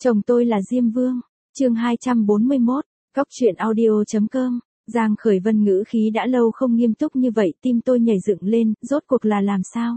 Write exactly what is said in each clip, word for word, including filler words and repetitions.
Chồng tôi là Diêm Vương. Chương hai trăm bốn mươi mốt, Góc truyện audio chấm com. Giang Khởi Vân ngữ khí đã lâu không nghiêm túc như vậy, tim tôi nhảy dựng lên, rốt cuộc là làm sao?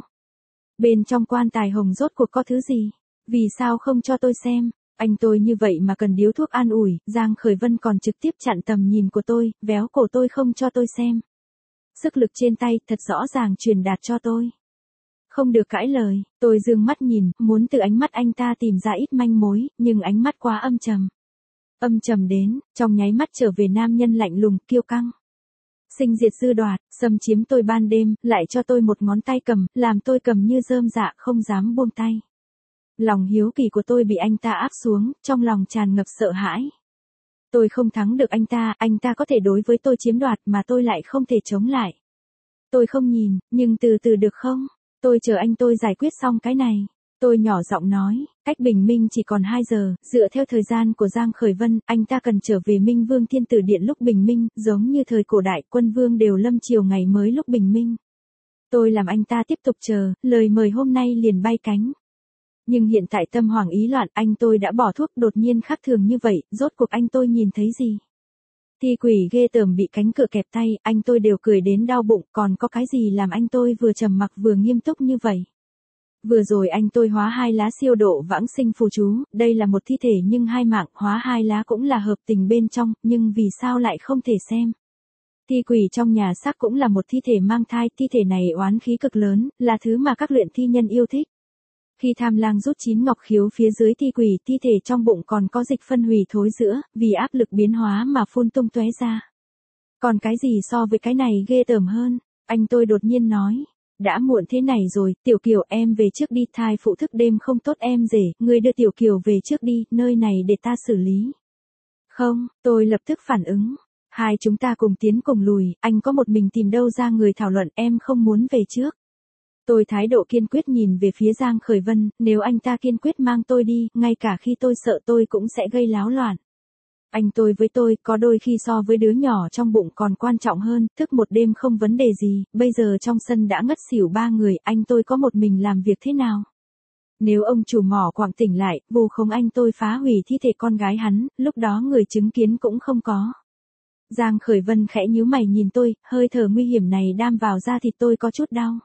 Bên trong quan tài hồng rốt cuộc có thứ gì? Vì sao không cho tôi xem? Anh tôi như vậy mà cần điếu thuốc an ủi, Giang Khởi Vân còn trực tiếp chặn tầm nhìn của tôi, véo cổ tôi không cho tôi xem. Sức lực trên tay thật rõ ràng truyền đạt cho tôi. Không được cãi lời, tôi dương mắt nhìn, muốn từ ánh mắt anh ta tìm ra ít manh mối, nhưng ánh mắt quá âm trầm. Âm trầm đến, trong nháy mắt trở về nam nhân lạnh lùng, kiêu căng. Sinh diệt dư đoạt, xâm chiếm tôi ban đêm, lại cho tôi một ngón tay cầm, làm tôi cầm như rơm dạ không dám buông tay. Lòng hiếu kỳ của tôi bị anh ta áp xuống, trong lòng tràn ngập sợ hãi. Tôi không thắng được anh ta, anh ta có thể đối với tôi chiếm đoạt mà tôi lại không thể chống lại. Tôi không nhìn, nhưng từ từ được không? Tôi chờ anh tôi giải quyết xong cái này. Tôi nhỏ giọng nói, cách bình minh chỉ còn hai giờ, dựa theo thời gian của Giang Khởi Vân, anh ta cần trở về Minh Vương Thiên Tử Điện lúc bình minh, giống như thời cổ đại, quân vương đều lâm chiều ngày mới lúc bình minh. Tôi làm anh ta tiếp tục chờ, lời mời hôm nay liền bay cánh. Nhưng hiện tại tâm hoảng ý loạn, anh tôi đã bỏ thuốc, đột nhiên khác thường như vậy, rốt cuộc anh tôi nhìn thấy gì? Thi quỷ ghê tởm bị cánh cửa kẹp tay, anh tôi đều cười đến đau bụng, còn có cái gì làm anh tôi vừa trầm mặc vừa nghiêm túc như vậy? Vừa rồi anh tôi hóa hai lá siêu độ vãng sinh phù chú, đây là một thi thể nhưng hai mạng, hóa hai lá cũng là hợp tình bên trong, nhưng vì sao lại không thể xem? Thi quỷ trong nhà xác cũng là một thi thể mang thai, thi thể này oán khí cực lớn, là thứ mà các luyện thi nhân yêu thích. Khi tham lang rút chín ngọc khiếu phía dưới thi quỷ, thi thể trong bụng còn có dịch phân hủy thối giữa, vì áp lực biến hóa mà phun tung tóe ra. Còn cái gì so với cái này ghê tởm hơn? Anh tôi đột nhiên nói. Đã muộn thế này rồi, Tiểu Kiều em về trước đi, thai phụ thức đêm không tốt em rể, ngươi đưa Tiểu Kiều về trước đi, nơi này để ta xử lý. Không, tôi lập tức phản ứng. Hai chúng ta cùng tiến cùng lùi, anh có một mình tìm đâu ra người thảo luận, em không muốn về trước. Tôi thái độ kiên quyết nhìn về phía Giang Khởi Vân, nếu anh ta kiên quyết mang tôi đi, ngay cả khi tôi sợ tôi cũng sẽ gây láo loạn. Anh tôi với tôi, có đôi khi so với đứa nhỏ trong bụng còn quan trọng hơn, thức một đêm không vấn đề gì, bây giờ trong sân đã ngất xỉu ba người, anh tôi có một mình làm việc thế nào? Nếu ông chủ mỏ quặng tỉnh lại, vù không anh tôi phá hủy thi thể con gái hắn, lúc đó người chứng kiến cũng không có. Giang Khởi Vân khẽ nhíu mày nhìn tôi, hơi thở nguy hiểm này đam vào da thịt tôi có chút đau.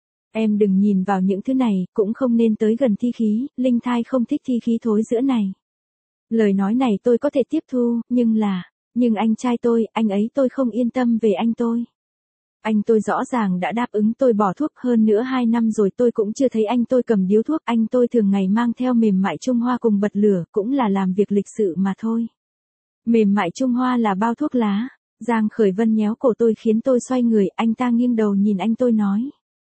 Em đừng nhìn vào những thứ này, cũng không nên tới gần thi khí, linh thai không thích thi khí thối giữa này. Lời nói này tôi có thể tiếp thu, nhưng là, nhưng anh trai tôi, anh ấy tôi không yên tâm về anh tôi. Anh tôi rõ ràng đã đáp ứng tôi bỏ thuốc, hơn nữa hai năm rồi tôi cũng chưa thấy anh tôi cầm điếu thuốc, anh tôi thường ngày mang theo mềm mại Trung Hoa cùng bật lửa, cũng là làm việc lịch sự mà thôi. Mềm mại Trung Hoa là bao thuốc lá. Giang Khởi Vân nhéo cổ tôi khiến tôi xoay người, anh ta nghiêng đầu nhìn anh tôi nói.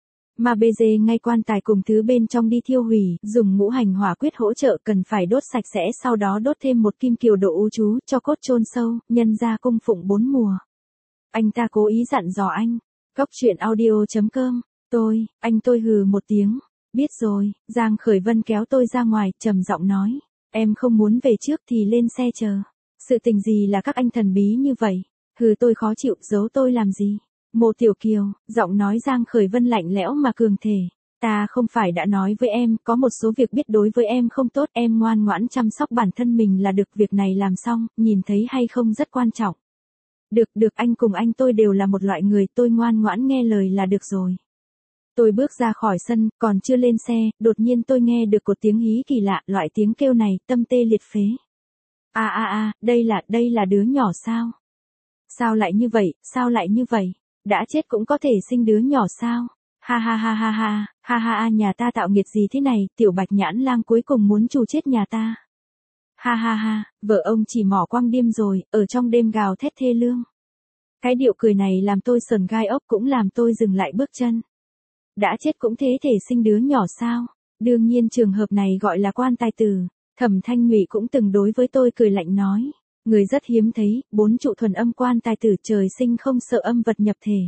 Mà bê dê ngay quan tài cùng thứ bên trong đi thiêu hủy, dùng ngũ hành hỏa quyết hỗ trợ, cần phải đốt sạch sẽ, sau đó đốt thêm một kim kiều độ u chú, cho cốt chôn sâu, nhân ra cung phụng bốn mùa. Anh ta cố ý dặn dò anh. Góc truyện audio chấm com. Tôi, anh tôi hừ một tiếng. Biết rồi, Giang Khởi Vân kéo tôi ra ngoài, trầm giọng nói. Em không muốn về trước thì lên xe chờ. Sự tình gì là các anh thần bí như vậy? Hừ, tôi khó chịu, giấu tôi làm gì? Mộ Tiểu Kiều, giọng nói Giang Khởi Vân lạnh lẽo mà cường thể. Ta không phải đã nói với em, có một số việc biết đối với em không tốt, em ngoan ngoãn chăm sóc bản thân mình là được, việc này làm xong, nhìn thấy hay không rất quan trọng. Được, được, anh cùng anh tôi đều là một loại người, tôi ngoan ngoãn nghe lời là được rồi. Tôi bước ra khỏi sân, còn chưa lên xe, đột nhiên tôi nghe được một tiếng hí kỳ lạ, loại tiếng kêu này, tâm tê liệt phế. A a a, đây là, đây là đứa nhỏ sao? Sao lại như vậy, sao lại như vậy? Đã chết cũng có thể sinh đứa nhỏ sao? Ha ha ha ha ha, ha ha ha, nhà ta tạo nghiệt gì thế này, tiểu bạch nhãn lang cuối cùng muốn trù chết nhà ta. Ha ha ha, vợ ông chỉ mỏ quăng điêm rồi, ở trong đêm gào thét thê lương. Cái điệu cười này làm tôi sờn gai ốc, cũng làm tôi dừng lại bước chân. Đã chết cũng thế thể sinh đứa nhỏ sao? Đương nhiên trường hợp này gọi là quan tài tử. Thẩm Thanh Nhụy cũng từng đối với tôi cười lạnh nói. Người rất hiếm thấy, bốn trụ thuần âm quan tài tử, trời sinh không sợ âm vật nhập thể.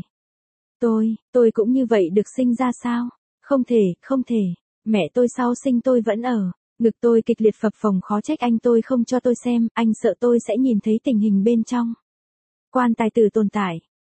Tôi, tôi cũng như vậy được sinh ra sao? Không thể, không thể. Mẹ tôi sau sinh tôi vẫn ở. Ngực tôi kịch liệt phập phồng, khó trách anh tôi không cho tôi xem, anh sợ tôi sẽ nhìn thấy tình hình bên trong. Quan tài tử tồn tại.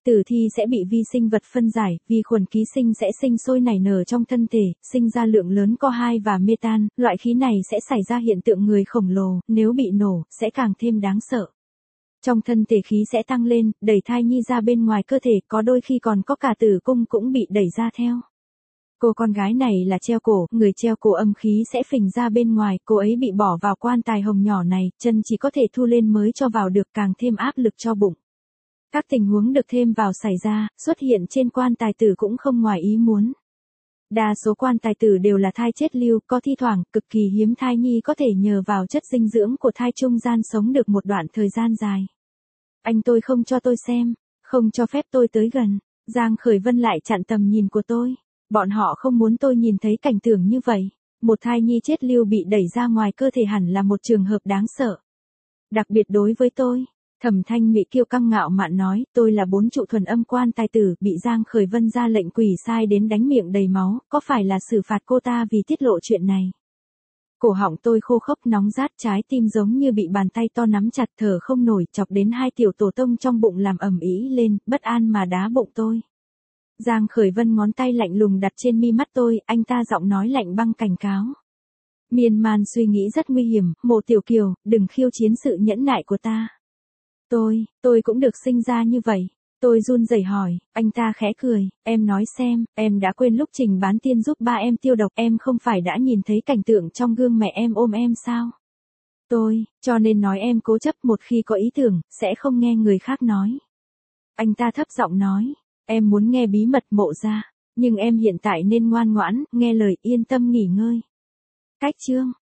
Tử thi sẽ bị vi sinh vật phân giải, vi khuẩn ký sinh sẽ sinh sôi nảy nở trong thân thể, sinh ra lượng lớn co hai và metan, loại khí này sẽ xảy ra hiện tượng người khổng lồ, nếu bị nổ, sẽ càng thêm đáng sợ. Trong thân thể khí sẽ tăng lên, đẩy thai nhi ra bên ngoài cơ thể, có đôi khi còn có cả tử cung cũng bị đẩy ra theo. Cô con gái này là treo cổ, người treo cổ âm khí sẽ phình ra bên ngoài, cô ấy bị bỏ vào quan tài hồng nhỏ này, chân chỉ có thể thu lên mới cho vào được, càng thêm áp lực cho bụng. Các tình huống được thêm vào xảy ra, xuất hiện trên quan tài tử cũng không ngoài ý muốn. Đa số quan tài tử đều là thai chết lưu, có thi thoảng, cực kỳ hiếm thai nhi có thể nhờ vào chất dinh dưỡng của thai trung gian sống được một đoạn thời gian dài. Anh tôi không cho tôi xem, không cho phép tôi tới gần, Giang Khởi Vân lại chặn tầm nhìn của tôi. Bọn họ không muốn tôi nhìn thấy cảnh tượng như vậy. Một thai nhi chết lưu bị đẩy ra ngoài cơ thể hẳn là một trường hợp đáng sợ. Đặc biệt đối với tôi. Thẩm Thanh Mỹ kiêu căng ngạo mạn nói, tôi là bốn trụ thuần âm quan tài tử, bị Giang Khởi Vân ra lệnh quỷ sai đến đánh miệng đầy máu, có phải là xử phạt cô ta vì tiết lộ chuyện này? Cổ họng tôi khô khốc nóng rát, trái tim giống như bị bàn tay to nắm chặt, thở không nổi, chọc đến hai tiểu tổ tông trong bụng làm ầm ĩ lên, bất an mà đá bụng tôi. Giang Khởi Vân ngón tay lạnh lùng đặt trên mi mắt tôi, anh ta giọng nói lạnh băng cảnh cáo. Miên man suy nghĩ rất nguy hiểm, Mộ Tiểu Kiều, đừng khiêu chiến sự nhẫn nại của ta. Tôi, tôi cũng được sinh ra như vậy. Tôi run rẩy hỏi, anh ta khẽ cười, em nói xem, em đã quên lúc Trình Bán Tiên giúp ba em tiêu độc, em không phải đã nhìn thấy cảnh tượng trong gương mẹ em ôm em sao? Tôi, cho nên nói em cố chấp, một khi có ý tưởng, sẽ không nghe người khác nói. Anh ta thấp giọng nói, em muốn nghe bí mật Mộ gia, nhưng em hiện tại nên ngoan ngoãn, nghe lời, yên tâm nghỉ ngơi. Cách chương